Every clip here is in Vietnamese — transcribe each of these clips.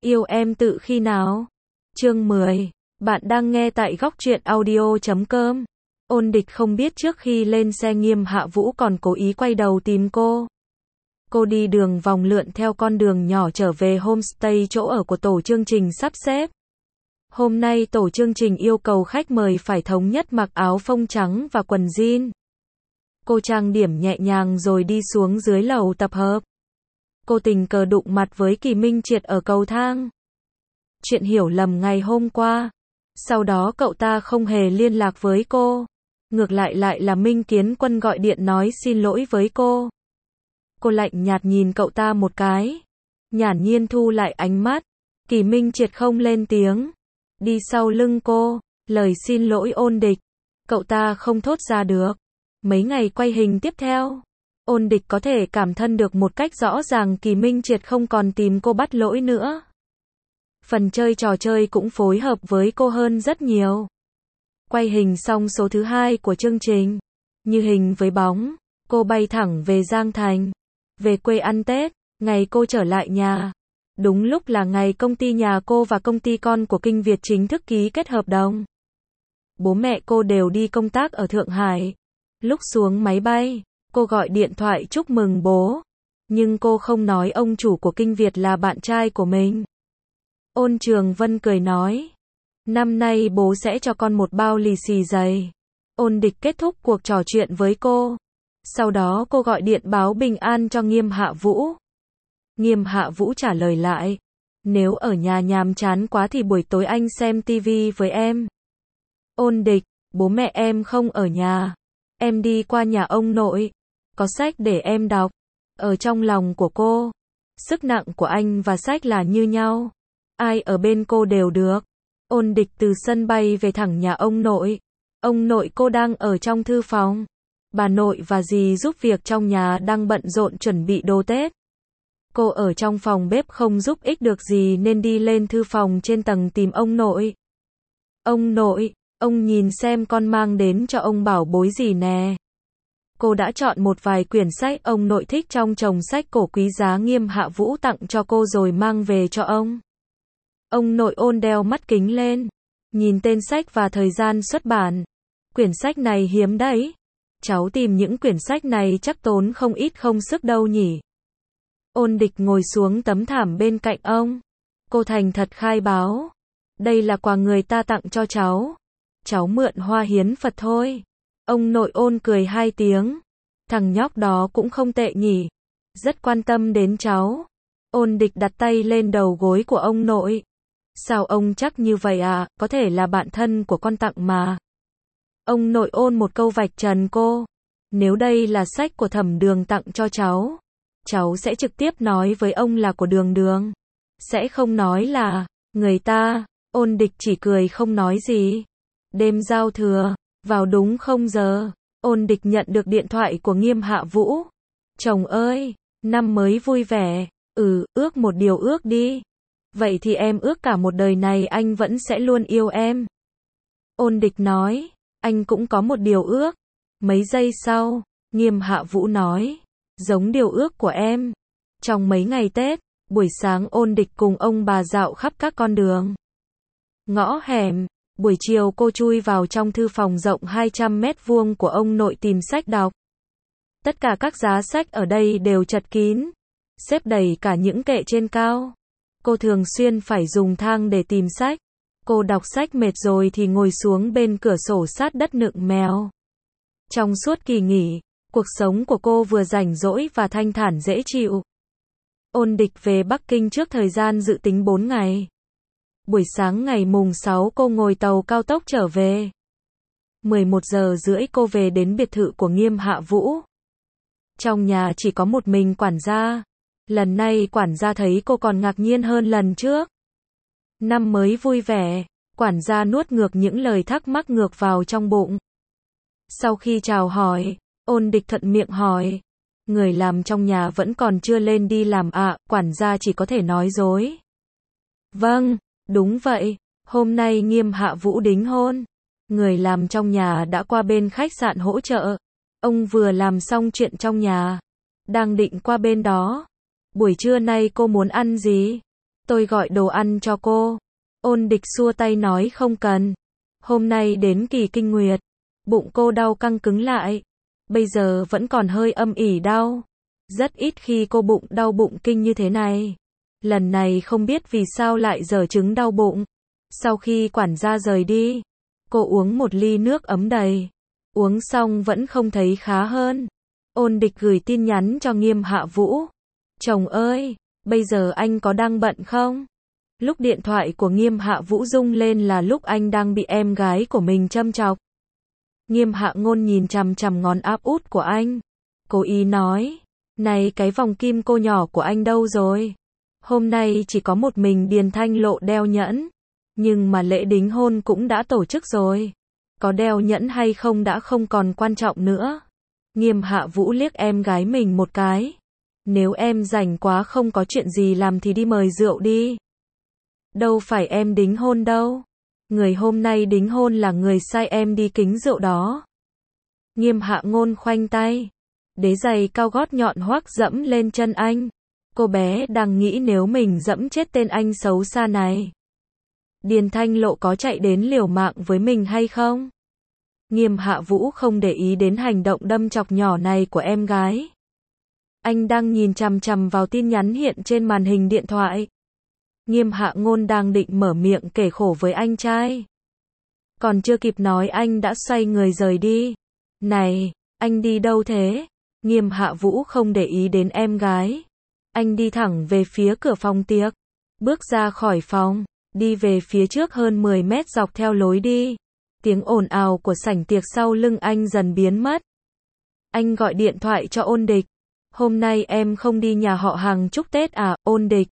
Yêu em tự khi nào? Chương 10. Bạn đang nghe tại góc truyện audio.com. Ôn Địch không biết trước khi lên xe Nghiêm Hạ Vũ còn cố ý quay đầu tìm cô. Cô đi đường vòng lượn theo con đường nhỏ trở về homestay chỗ ở của tổ chương trình sắp xếp. Hôm nay tổ chương trình yêu cầu khách mời phải thống nhất mặc áo phông trắng và quần jean. Cô trang điểm nhẹ nhàng rồi đi xuống dưới lầu tập hợp. Cô tình cờ đụng mặt với Kỳ Minh Triệt ở cầu thang. Chuyện hiểu lầm ngày hôm qua. Sau đó cậu ta không hề liên lạc với cô. Ngược lại là Minh Kiến Quân gọi điện nói xin lỗi với cô. Cô lạnh nhạt nhìn cậu ta một cái. Nhản nhiên thu lại ánh mắt. Kỳ Minh Triệt không lên tiếng. Đi sau lưng cô. Lời xin lỗi Ôn Địch. Cậu ta không thốt ra được. Mấy ngày quay hình tiếp theo. Ôn Địch có thể cảm thân được một cách rõ ràng Kỳ Minh Triệt không còn tìm cô bắt lỗi nữa. Phần chơi trò chơi cũng phối hợp với cô hơn rất nhiều. Quay hình xong số thứ 2 của chương trình. Như hình với bóng, cô bay thẳng về Giang Thành. Về quê ăn Tết, ngày cô trở lại nhà. Đúng lúc là ngày công ty nhà cô và công ty con của Kinh Việt chính thức ký kết hợp đồng. Bố mẹ cô đều đi công tác ở Thượng Hải. Lúc xuống máy bay, cô gọi điện thoại chúc mừng bố. Nhưng cô không nói ông chủ của Kinh Việt là bạn trai của mình. Ôn Trường Vân cười nói. Năm nay bố sẽ cho con một bao lì xì dày. Ôn Địch kết thúc cuộc trò chuyện với cô. Sau đó cô gọi điện báo bình an cho Nghiêm Hạ Vũ. Nghiêm Hạ Vũ trả lời lại. Nếu ở nhà nhàm chán quá thì buổi tối anh xem tivi với em. Ôn Địch, bố mẹ em không ở nhà. Em đi qua nhà ông nội. Có sách để em đọc. Ở trong lòng của cô, sức nặng của anh và sách là như nhau. Ai ở bên cô đều được. Ôn Địch từ sân bay về thẳng nhà ông nội. Ông nội cô đang ở trong thư phòng. Bà nội và dì giúp việc trong nhà đang bận rộn chuẩn bị đồ Tết. Cô ở trong phòng bếp không giúp ích được gì nên đi lên thư phòng trên tầng tìm ông nội. Ông nội, ông nhìn xem con mang đến cho ông bảo bối gì nè. Cô đã chọn một vài quyển sách ông nội thích trong chồng sách cổ quý giá Nghiêm Hạ Vũ tặng cho cô rồi mang về cho ông. Ông nội Ôn đeo mắt kính lên. Nhìn tên sách và thời gian xuất bản. Quyển sách này hiếm đấy. Cháu tìm những quyển sách này chắc tốn không ít công sức đâu nhỉ. Ôn Địch ngồi xuống tấm thảm bên cạnh ông. Cô thành thật khai báo. Đây là quà người ta tặng cho cháu. Cháu mượn hoa hiến Phật thôi. Ông nội Ôn cười 2 tiếng. Thằng nhóc đó cũng không tệ nhỉ. Rất quan tâm đến cháu. Ôn Địch đặt tay lên đầu gối của ông nội. Sao ông chắc như vậy à, có thể là bạn thân của con tặng mà. Ông nội Ôn một câu vạch trần cô. Nếu đây là sách của Thẩm Đường tặng cho cháu sẽ trực tiếp nói với ông là của Đường Đường. Sẽ không nói là người ta. Ôn Địch chỉ cười không nói gì. Đêm giao thừa, vào đúng 0 giờ, Ôn Địch nhận được điện thoại của Nghiêm Hạ Vũ. Chồng ơi, năm mới vui vẻ. Ước một điều ước đi. Vậy thì em ước cả một đời này anh vẫn sẽ luôn yêu em. Ôn Địch nói, anh cũng có một điều ước. Mấy giây sau, Nghiêm Hạ Vũ nói, giống điều ước của em. Trong mấy ngày Tết, buổi sáng Ôn Địch cùng ông bà dạo khắp các con đường, ngõ hẻm. Buổi chiều cô chui vào trong thư phòng rộng 200 mét vuông của ông nội tìm sách đọc. Tất cả các giá sách ở đây đều chật kín, xếp đầy cả những kệ trên cao. Cô thường xuyên phải dùng thang để tìm sách. Cô đọc sách mệt rồi thì ngồi xuống bên cửa sổ sát đất nựng mèo. Trong suốt kỳ nghỉ, cuộc sống của cô vừa rảnh rỗi và thanh thản dễ chịu. Ôn Địch về Bắc Kinh trước thời gian dự tính 4 ngày. Buổi sáng ngày mùng 6 cô ngồi tàu cao tốc trở về. 11 giờ rưỡi cô về đến biệt thự của Nghiêm Hạ Vũ. Trong nhà chỉ có một mình quản gia. Lần này quản gia thấy cô còn ngạc nhiên hơn lần trước. Năm mới vui vẻ, quản gia nuốt ngược những lời thắc mắc ngược vào trong bụng. Sau khi chào hỏi, Ôn Địch thuận miệng hỏi. Người làm trong nhà vẫn còn chưa lên đi làm ạ, quản gia chỉ có thể nói dối. Vâng, đúng vậy, hôm nay Nghiêm Hạ Vũ đính hôn. Người làm trong nhà đã qua bên khách sạn hỗ trợ. Ông vừa làm xong chuyện trong nhà, đang định qua bên đó. Buổi trưa nay cô muốn ăn gì? Tôi gọi đồ ăn cho cô. Ôn địch xua tay nói không cần. Hôm nay đến kỳ kinh nguyệt. Bụng cô đau căng cứng lại. Bây giờ vẫn còn hơi âm ỉ đau. Rất ít khi cô bụng đau bụng kinh như thế này. Lần này không biết vì sao lại giở chứng đau bụng. Sau khi quản gia rời đi, cô uống một ly nước ấm đầy. Uống xong vẫn không thấy khá hơn. Ôn địch gửi tin nhắn cho Nghiêm Hạ Vũ. Chồng ơi, bây giờ anh có đang bận không? Lúc điện thoại của Nghiêm Hạ Vũ rung lên là lúc anh đang bị em gái của mình châm chọc. Nghiêm Hạ Ngôn nhìn chằm chằm ngón áp út của anh. Cố ý nói, này cái vòng kim cô nhỏ của anh đâu rồi? Hôm nay chỉ có một mình Điền Thanh Lộ đeo nhẫn. Nhưng mà lễ đính hôn cũng đã tổ chức rồi. Có đeo nhẫn hay không đã không còn quan trọng nữa. Nghiêm Hạ Vũ liếc em gái mình một cái. Nếu em rảnh quá không có chuyện gì làm thì đi mời rượu đi. Đâu phải em đính hôn đâu. Người hôm nay đính hôn là người sai em đi kính rượu đó. Nghiêm Hạ Ngôn khoanh tay. Đế giày cao gót nhọn hoắc dẫm lên chân anh. Cô bé đang nghĩ nếu mình dẫm chết tên anh xấu xa này. Điền Thanh Lộ có chạy đến liều mạng với mình hay không? Nghiêm Hạ Vũ không để ý đến hành động đâm chọc nhỏ này của em gái. Anh đang nhìn chằm chằm vào tin nhắn hiện trên màn hình điện thoại. Nghiêm Hạ Ngôn đang định mở miệng kể khổ với anh trai. Còn chưa kịp nói anh đã xoay người rời đi. Này, anh đi đâu thế? Nghiêm Hạ Vũ không để ý đến em gái. Anh đi thẳng về phía cửa phòng tiệc. Bước ra khỏi phòng, đi về phía trước hơn 10 mét dọc theo lối đi. Tiếng ồn ào của sảnh tiệc sau lưng anh dần biến mất. Anh gọi điện thoại cho Ôn Địch. Hôm nay em không đi nhà họ hàng chúc Tết à, Ôn Địch?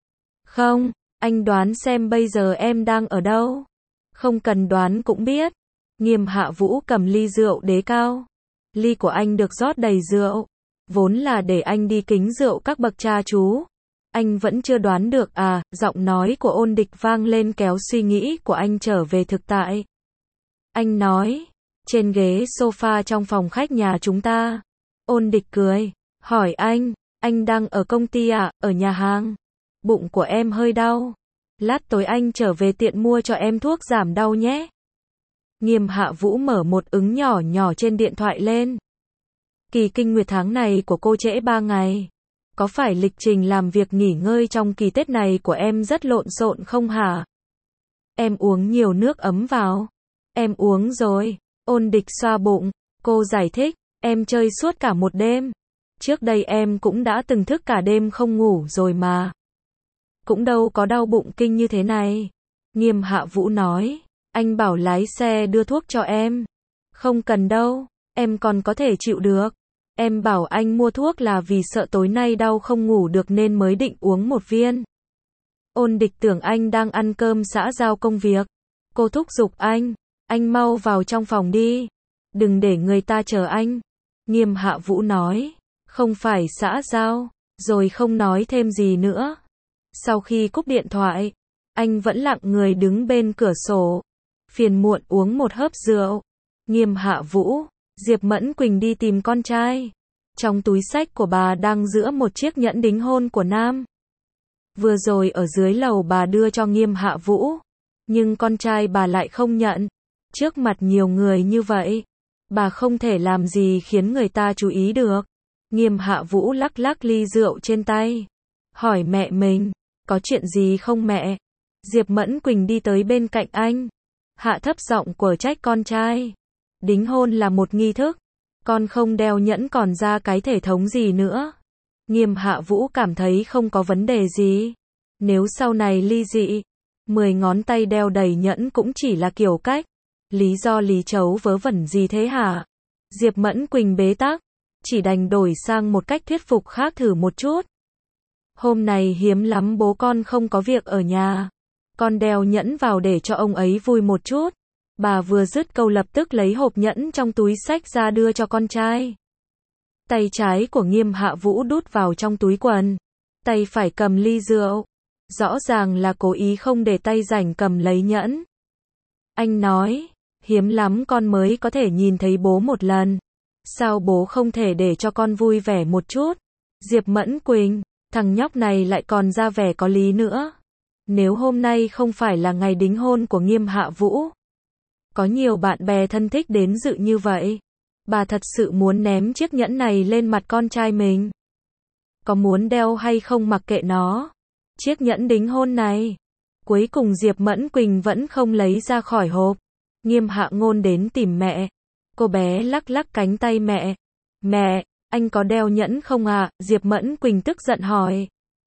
Không, anh đoán xem bây giờ em đang ở đâu. Không cần đoán cũng biết. Nghiêm Hạ Vũ cầm ly rượu đế cao. Ly của anh được rót đầy rượu. Vốn là để anh đi kính rượu các bậc cha chú. Anh vẫn chưa đoán được à, giọng nói của Ôn Địch vang lên kéo suy nghĩ của anh trở về thực tại. Anh nói, trên ghế sofa trong phòng khách nhà chúng ta. Ôn Địch cười, hỏi anh đang ở công ty à, ở nhà hàng? Bụng của em hơi đau. Lát tối anh trở về tiện mua cho em thuốc giảm đau nhé. Nghiêm Hạ Vũ mở một ứng nhỏ nhỏ trên điện thoại lên. Kỳ kinh nguyệt tháng này của cô trễ 3 ngày. Có phải lịch trình làm việc nghỉ ngơi trong kỳ Tết này của em rất lộn xộn không hả? Em uống nhiều nước ấm vào. Em uống rồi. Ôn Địch xoa bụng. Cô giải thích, em chơi suốt cả một đêm. Trước đây em cũng đã từng thức cả đêm không ngủ rồi mà. Cũng đâu có đau bụng kinh như thế này. Nghiêm Hạ Vũ nói, anh bảo lái xe đưa thuốc cho em. Không cần đâu, em còn có thể chịu được. Em bảo anh mua thuốc là vì sợ tối nay đau không ngủ được nên mới định uống một viên. Ôn Địch tưởng anh đang ăn cơm xã giao công việc. Cô thúc giục anh mau vào trong phòng đi. Đừng để người ta chờ anh. Nghiêm Hạ Vũ nói, không phải xã giao, rồi không nói thêm gì nữa. Sau khi cúp điện thoại, anh vẫn lặng người đứng bên cửa sổ. Phiền muộn uống một hớp rượu. Nghiêm Hạ Vũ, Diệp Mẫn Quỳnh đi tìm con trai. Trong túi xách của bà đang giữa một chiếc nhẫn đính hôn của Nam. Vừa rồi ở dưới lầu bà đưa cho Nghiêm Hạ Vũ. Nhưng con trai bà lại không nhận. Trước mặt nhiều người như vậy, bà không thể làm gì khiến người ta chú ý được. Nghiêm Hạ Vũ lắc lắc ly rượu trên tay. Hỏi mẹ mình, có chuyện gì không mẹ? Diệp Mẫn Quỳnh đi tới bên cạnh anh. Hạ thấp giọng quở trách con trai. Đính hôn là một nghi thức. Con không đeo nhẫn còn ra cái thể thống gì nữa. Nghiêm Hạ Vũ cảm thấy không có vấn đề gì. Nếu sau này ly dị, 10 ngón tay đeo đầy nhẫn cũng chỉ là kiểu cách. Lý do lý chấu vớ vẩn gì thế hả? Diệp Mẫn Quỳnh bế tắc. Chỉ đành đổi sang một cách thuyết phục khác thử một chút. Hôm này hiếm lắm bố con không có việc ở nhà. Con đeo nhẫn vào để cho ông ấy vui một chút. Bà vừa dứt câu lập tức lấy hộp nhẫn trong túi xách ra đưa cho con trai. Tay trái của Nghiêm Hạ Vũ đút vào trong túi quần. Tay phải cầm ly rượu. Rõ ràng là cố ý không để tay rảnh cầm lấy nhẫn. Anh nói, hiếm lắm con mới có thể nhìn thấy bố một lần. Sao bố không thể để cho con vui vẻ một chút? Diệp Mẫn Quỳnh, thằng nhóc này lại còn ra vẻ có lý nữa. Nếu hôm nay không phải là ngày đính hôn của Nghiêm Hạ Vũ, có nhiều bạn bè thân thích đến dự như vậy, bà thật sự muốn ném chiếc nhẫn này lên mặt con trai mình. Có muốn đeo hay không mặc kệ nó. Chiếc nhẫn đính hôn này. Cuối cùng Diệp Mẫn Quỳnh vẫn không lấy ra khỏi hộp. Nghiêm Hạ Ngôn đến tìm mẹ. Cô bé lắc lắc cánh tay mẹ. Mẹ, anh có đeo nhẫn không ạ? Diệp Mẫn Quỳnh tức giận hỏi.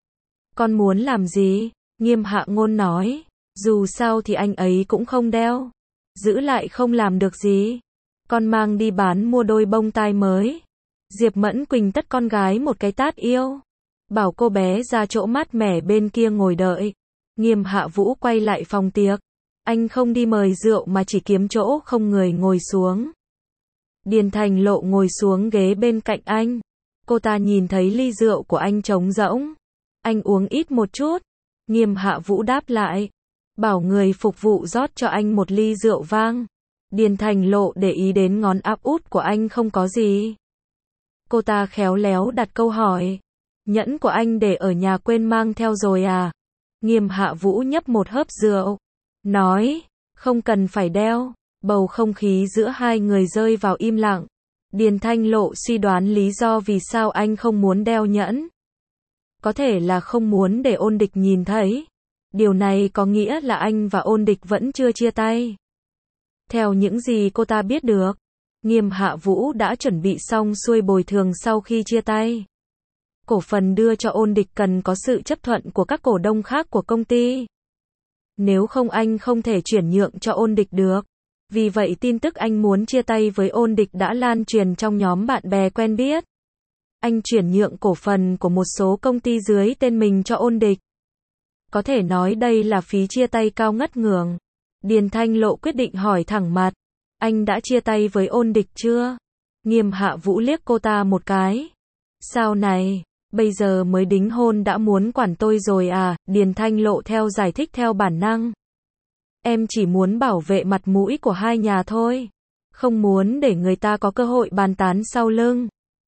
Con muốn làm gì? Nghiêm Hạ Ngôn nói. Dù sao thì anh ấy cũng không đeo. Giữ lại không làm được gì. Con mang đi bán mua đôi bông tai mới. Diệp Mẫn Quỳnh tắt con gái một cái tát yêu. Bảo cô bé ra chỗ mát mẻ bên kia ngồi đợi. Nghiêm Hạ Vũ quay lại phòng tiệc. Anh không đi mời rượu mà chỉ kiếm chỗ không người ngồi xuống. Điền Thành Lộ ngồi xuống ghế bên cạnh anh. Cô ta nhìn thấy ly rượu của anh trống rỗng. Anh uống ít một chút. Nghiêm Hạ Vũ đáp lại. Bảo người phục vụ rót cho anh một ly rượu vang. Điền Thành Lộ để ý đến ngón áp út của anh không có gì. Cô ta khéo léo đặt câu hỏi. Nhẫn của anh để ở nhà quên mang theo rồi à? Nghiêm Hạ Vũ nhấp một hớp rượu. Nói, không cần phải đeo. Bầu không khí giữa hai người rơi vào im lặng. Điền Thanh Lộ suy đoán lý do vì sao anh không muốn đeo nhẫn. Có thể là không muốn để Ôn Địch nhìn thấy. Điều này có nghĩa là anh và Ôn Địch vẫn chưa chia tay. Theo những gì cô ta biết được, Nghiêm Hạ Vũ đã chuẩn bị xong xuôi bồi thường sau khi chia tay. Cổ phần đưa cho Ôn Địch cần có sự chấp thuận của các cổ đông khác của công ty. Nếu không anh không thể chuyển nhượng cho Ôn Địch được. Vì vậy tin tức anh muốn chia tay với Ôn Địch đã lan truyền trong nhóm bạn bè quen biết. Anh chuyển nhượng cổ phần của một số công ty dưới tên mình cho Ôn Địch. Có thể nói đây là phí chia tay cao ngất ngưỡng. Điền Thanh Lộ quyết định hỏi thẳng mặt. Anh đã chia tay với Ôn Địch chưa? Nghiêm Hạ Vũ liếc cô ta một cái. Sao này, bây giờ mới đính hôn đã muốn quản tôi rồi à? Điền Thanh Lộ theo giải thích theo bản năng. Em chỉ muốn bảo vệ mặt mũi của hai nhà thôi. Không muốn để người ta có cơ hội bàn tán sau lưng.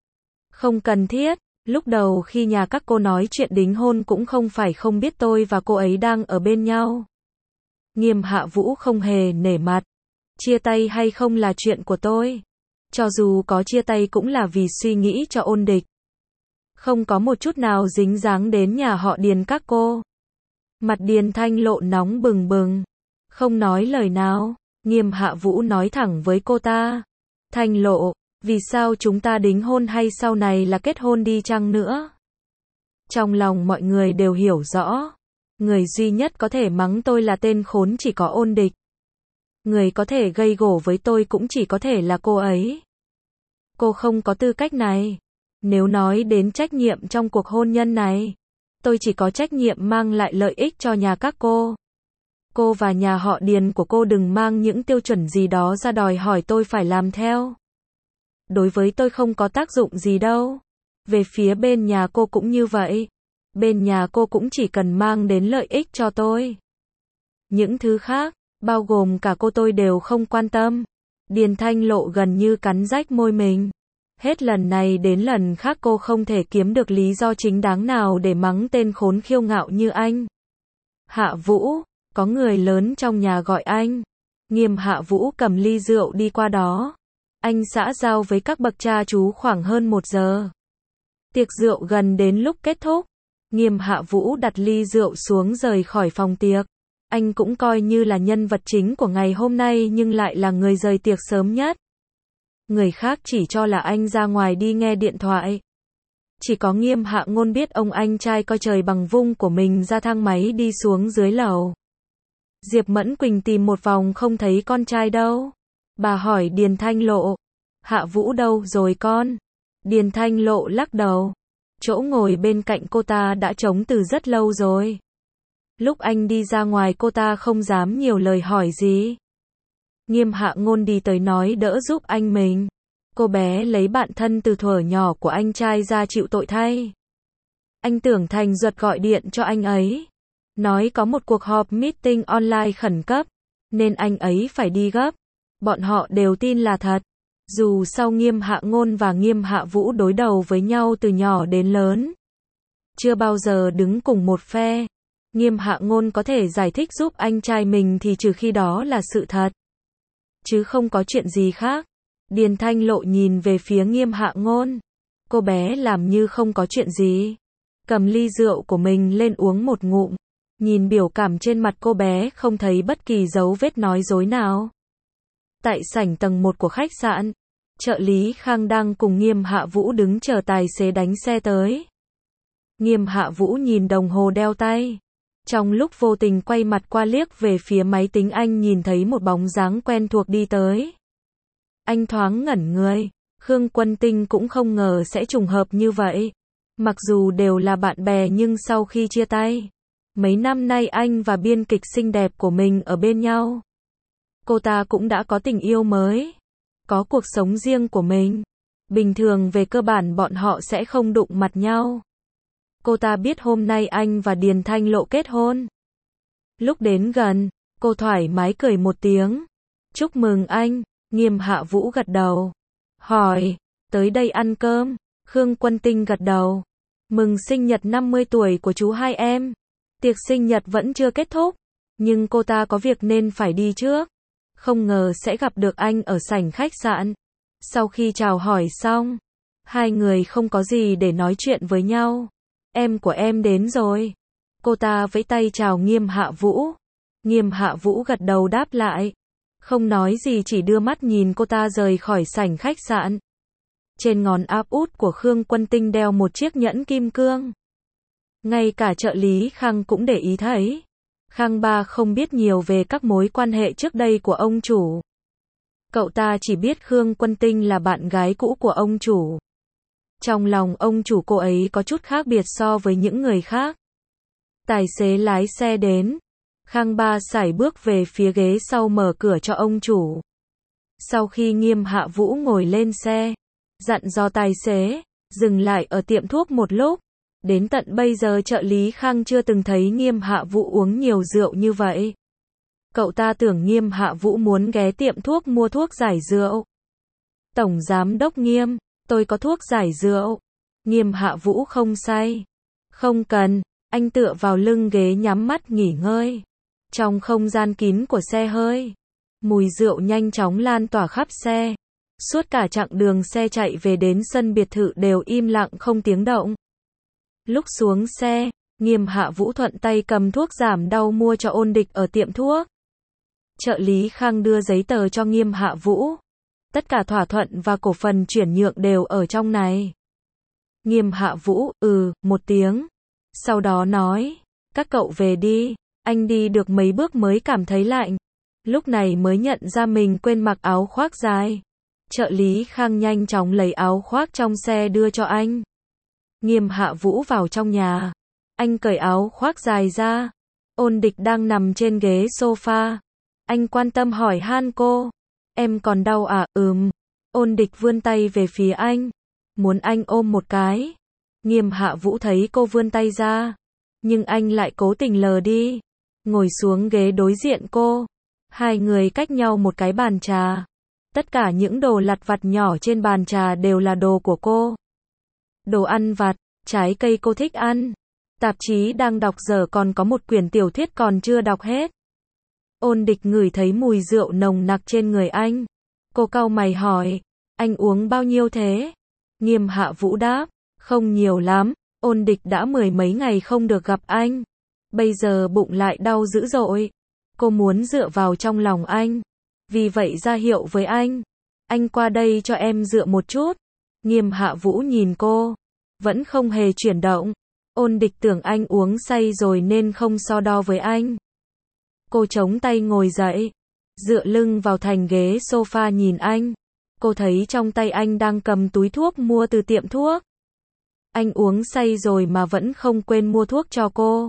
Không cần thiết. Lúc đầu khi nhà các cô nói chuyện đính hôn cũng không phải không biết tôi và cô ấy đang ở bên nhau. Nghiêm Hạ Vũ không hề nể mặt. Chia tay hay không là chuyện của tôi. Cho dù có chia tay cũng là vì suy nghĩ cho Ôn Địch. Không có một chút nào dính dáng đến nhà họ Điền các cô. Mặt Điền Thanh Lộ nóng bừng bừng. Không nói lời nào. Nghiêm Hạ Vũ nói thẳng với cô ta. Thanh Lộ, vì sao chúng ta đính hôn hay sau này là kết hôn đi chăng nữa? Trong lòng mọi người đều hiểu rõ. Người duy nhất có thể mắng tôi là tên khốn chỉ có Ôn Địch. Người có thể gây gổ với tôi cũng chỉ có thể là cô ấy. Cô không có tư cách này. Nếu nói đến trách nhiệm trong cuộc hôn nhân này, tôi chỉ có trách nhiệm mang lại lợi ích cho nhà các cô. Cô và nhà họ Điền của cô đừng mang những tiêu chuẩn gì đó ra đòi hỏi tôi phải làm theo. Đối với tôi không có tác dụng gì đâu. Về phía bên nhà cô cũng như vậy. Bên nhà cô cũng chỉ cần mang đến lợi ích cho tôi. Những thứ khác, bao gồm cả cô tôi đều không quan tâm. Điền Thanh Lộ gần như cắn rách môi mình. Hết lần này đến lần khác cô không thể kiếm được lý do chính đáng nào để mắng tên khốn kiêu ngạo như anh. Hạ Vũ, có người lớn trong nhà gọi anh. Nghiêm Hạ Vũ cầm ly rượu đi qua đó. Anh xã giao với các bậc cha chú khoảng hơn 1 giờ. Tiệc rượu gần đến lúc kết thúc. Nghiêm Hạ Vũ đặt ly rượu xuống rời khỏi phòng tiệc. Anh cũng coi như là nhân vật chính của ngày hôm nay nhưng lại là người rời tiệc sớm nhất. Người khác chỉ cho là anh ra ngoài đi nghe điện thoại. Chỉ có Nghiêm Hạ Ngôn biết ông anh trai coi trời bằng vung của mình ra thang máy đi xuống dưới lầu. Diệp Mẫn Quỳnh tìm một vòng không thấy con trai đâu. Bà hỏi Điền Thanh Lộ. Hạ Vũ đâu rồi con? Điền Thanh Lộ lắc đầu. Chỗ ngồi bên cạnh cô ta đã trống từ rất lâu rồi. Lúc anh đi ra ngoài cô ta không dám nhiều lời hỏi gì. Nghiêm Hạ Ngôn đi tới nói đỡ giúp anh mình. Cô bé lấy bạn thân từ thuở nhỏ của anh trai ra chịu tội thay. Anh tưởng Thành Duật gọi điện cho anh ấy. Nói có một cuộc họp meeting online khẩn cấp. Nên anh ấy phải đi gấp. Bọn họ đều tin là thật. Dù sau Nghiêm Hạ Ngôn và Nghiêm Hạ Vũ đối đầu với nhau từ nhỏ đến lớn. Chưa bao giờ đứng cùng một phe. Nghiêm Hạ Ngôn có thể giải thích giúp anh trai mình thì trừ khi đó là sự thật. Chứ không có chuyện gì khác. Điền Thanh Lộ nhìn về phía Nghiêm Hạ Ngôn. Cô bé làm như không có chuyện gì. Cầm ly rượu của mình lên uống một ngụm. Nhìn biểu cảm trên mặt cô bé không thấy bất kỳ dấu vết nói dối nào. Tại sảnh tầng 1 của khách sạn, trợ lý Khang đang cùng Nghiêm Hạ Vũ đứng chờ tài xế đánh xe tới. Nghiêm Hạ Vũ nhìn đồng hồ đeo tay. Trong lúc vô tình quay mặt qua liếc về phía máy tính anh nhìn thấy một bóng dáng quen thuộc đi tới. Anh thoáng ngẩn người. Khương Quân Tinh cũng không ngờ sẽ trùng hợp như vậy. Mặc dù đều là bạn bè nhưng sau khi chia tay, mấy năm nay anh và biên kịch xinh đẹp của mình ở bên nhau. Cô ta cũng đã có tình yêu mới, có cuộc sống riêng của mình. Bình thường về cơ bản bọn họ sẽ không đụng mặt nhau. Cô ta biết hôm nay anh và Điền Thanh Lộ kết hôn. Lúc đến gần, cô thoải mái cười một tiếng. Chúc mừng anh. Nghiêm Hạ Vũ gật đầu. Hỏi, tới đây ăn cơm. Khương Quân Tinh gật đầu. Mừng sinh nhật 50 tuổi của chú hai em. Tiệc sinh nhật vẫn chưa kết thúc, nhưng cô ta có việc nên phải đi trước. Không ngờ sẽ gặp được anh ở sảnh khách sạn. Sau khi chào hỏi xong, hai người không có gì để nói chuyện với nhau. Em của em đến rồi. Cô ta vẫy tay chào Nghiêm Hạ Vũ. Nghiêm Hạ Vũ gật đầu đáp lại. Không nói gì chỉ đưa mắt nhìn cô ta rời khỏi sảnh khách sạn. Trên ngón áp út của Khương Quân Tinh đeo một chiếc nhẫn kim cương. Ngay cả trợ lý Khang cũng để ý thấy. Khang ba không biết nhiều về các mối quan hệ trước đây của ông chủ. Cậu ta chỉ biết Khương Quân Tinh là bạn gái cũ của ông chủ. Trong lòng ông chủ cô ấy có chút khác biệt so với những người khác. Tài xế lái xe đến. Khang ba sải bước về phía ghế sau mở cửa cho ông chủ. Sau khi Nghiêm Hạ Vũ ngồi lên xe, dặn dò tài xế, dừng lại ở tiệm thuốc một lúc. Đến tận bây giờ trợ lý Khang chưa từng thấy Nghiêm Hạ Vũ uống nhiều rượu như vậy. Cậu ta tưởng Nghiêm Hạ Vũ muốn ghé tiệm thuốc mua thuốc giải rượu. Tổng giám đốc Nghiêm, tôi có thuốc giải rượu. Nghiêm Hạ Vũ không say. Không cần, anh tựa vào lưng ghế nhắm mắt nghỉ ngơi. Trong không gian kín của xe hơi, mùi rượu nhanh chóng lan tỏa khắp xe. Suốt cả chặng đường xe chạy về đến sân biệt thự đều im lặng không tiếng động. Lúc xuống xe, Nghiêm Hạ Vũ thuận tay cầm thuốc giảm đau mua cho Ôn Địch ở tiệm thuốc. Trợ lý Khang đưa giấy tờ cho Nghiêm Hạ Vũ. Tất cả thỏa thuận và cổ phần chuyển nhượng đều ở trong này. Nghiêm Hạ Vũ, một tiếng. Sau đó nói, các cậu về đi. Anh đi được mấy bước mới cảm thấy lạnh. Lúc này mới nhận ra mình quên mặc áo khoác dài. Trợ lý Khang nhanh chóng lấy áo khoác trong xe đưa cho anh. Nghiêm Hạ Vũ vào trong nhà. Anh cởi áo khoác dài ra. Ôn Địch đang nằm trên ghế sofa. Anh quan tâm hỏi han cô. Em còn đau à? Ôn Địch vươn tay về phía anh. Muốn anh ôm một cái. Nghiêm Hạ Vũ thấy cô vươn tay ra. Nhưng anh lại cố tình lờ đi. Ngồi xuống ghế đối diện cô. Hai người cách nhau một cái bàn trà. Tất cả những đồ lặt vặt nhỏ trên bàn trà đều là đồ của cô. Đồ ăn vặt, trái cây cô thích ăn. Tạp chí đang đọc giờ còn có một quyển tiểu thuyết còn chưa đọc hết. Ôn Địch ngửi thấy mùi rượu nồng nặc trên người anh. Cô cau mày hỏi, anh uống bao nhiêu thế? Nghiêm Hạ Vũ đáp, không nhiều lắm. Ôn Địch đã 10 mấy ngày không được gặp anh. Bây giờ bụng lại đau dữ dội. Cô muốn dựa vào trong lòng anh. Vì vậy ra hiệu với anh. Anh qua đây cho em dựa một chút. Nghiêm Hạ Vũ nhìn cô. Vẫn không hề chuyển động. Ôn Địch tưởng anh uống say rồi nên không so đo với anh. Cô chống tay ngồi dậy. Dựa lưng vào thành ghế sofa nhìn anh. Cô thấy trong tay anh đang cầm túi thuốc mua từ tiệm thuốc. Anh uống say rồi mà vẫn không quên mua thuốc cho cô.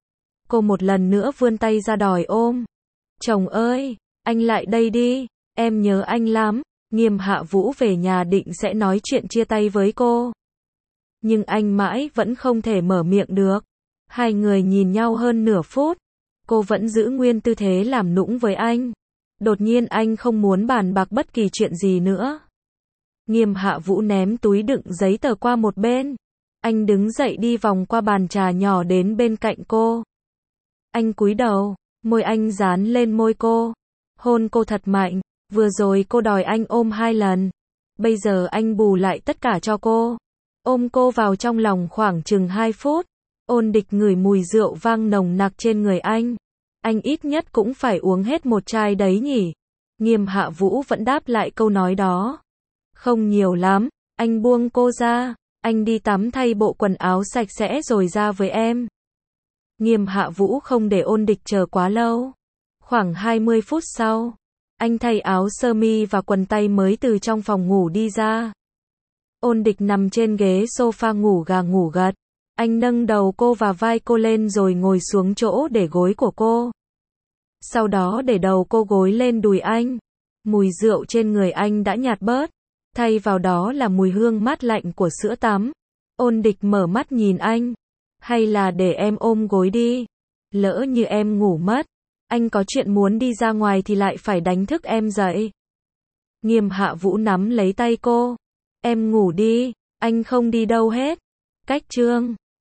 Cô một lần nữa vươn tay ra đòi ôm. Chồng ơi, anh lại đây đi, em nhớ anh lắm. Nghiêm Hạ Vũ về nhà định sẽ nói chuyện chia tay với cô. Nhưng anh mãi vẫn không thể mở miệng được. Hai người nhìn nhau hơn nửa phút. Cô vẫn giữ nguyên tư thế làm nũng với anh. Đột nhiên anh không muốn bàn bạc bất kỳ chuyện gì nữa. Nghiêm Hạ Vũ ném túi đựng giấy tờ qua một bên. Anh đứng dậy đi vòng qua bàn trà nhỏ đến bên cạnh cô. Anh cúi đầu, môi anh dán lên môi cô. Hôn cô thật mạnh, vừa rồi cô đòi anh ôm 2 lần. Bây giờ anh bù lại tất cả cho cô. Ôm cô vào trong lòng khoảng chừng 2 phút. Ôn Địch ngửi mùi rượu vang nồng nặc trên người anh. Anh ít nhất cũng phải uống hết một chai đấy nhỉ. Nghiêm Hạ Vũ vẫn đáp lại câu nói đó. Không nhiều lắm, anh buông cô ra. Anh đi tắm thay bộ quần áo sạch sẽ rồi ra với em. Nghiêm Hạ Vũ không để Ôn Địch chờ quá lâu. Khoảng 20 phút sau, anh thay áo sơ mi và quần tây mới từ trong phòng ngủ đi ra. Ôn Địch nằm trên ghế sofa ngủ gà ngủ gật. Anh nâng đầu cô và vai cô lên rồi ngồi xuống chỗ để gối của cô. Sau đó để đầu cô gối lên đùi anh. Mùi rượu trên người anh đã nhạt bớt. Thay vào đó là mùi hương mát lạnh của sữa tắm. Ôn Địch mở mắt nhìn anh. Hay là để em ôm gối đi. Lỡ như em ngủ mất. Anh có chuyện muốn đi ra ngoài thì lại phải đánh thức em dậy. Nghiêm Hạ Vũ nắm lấy tay cô. Em ngủ đi, anh không đi đâu hết. Cách chương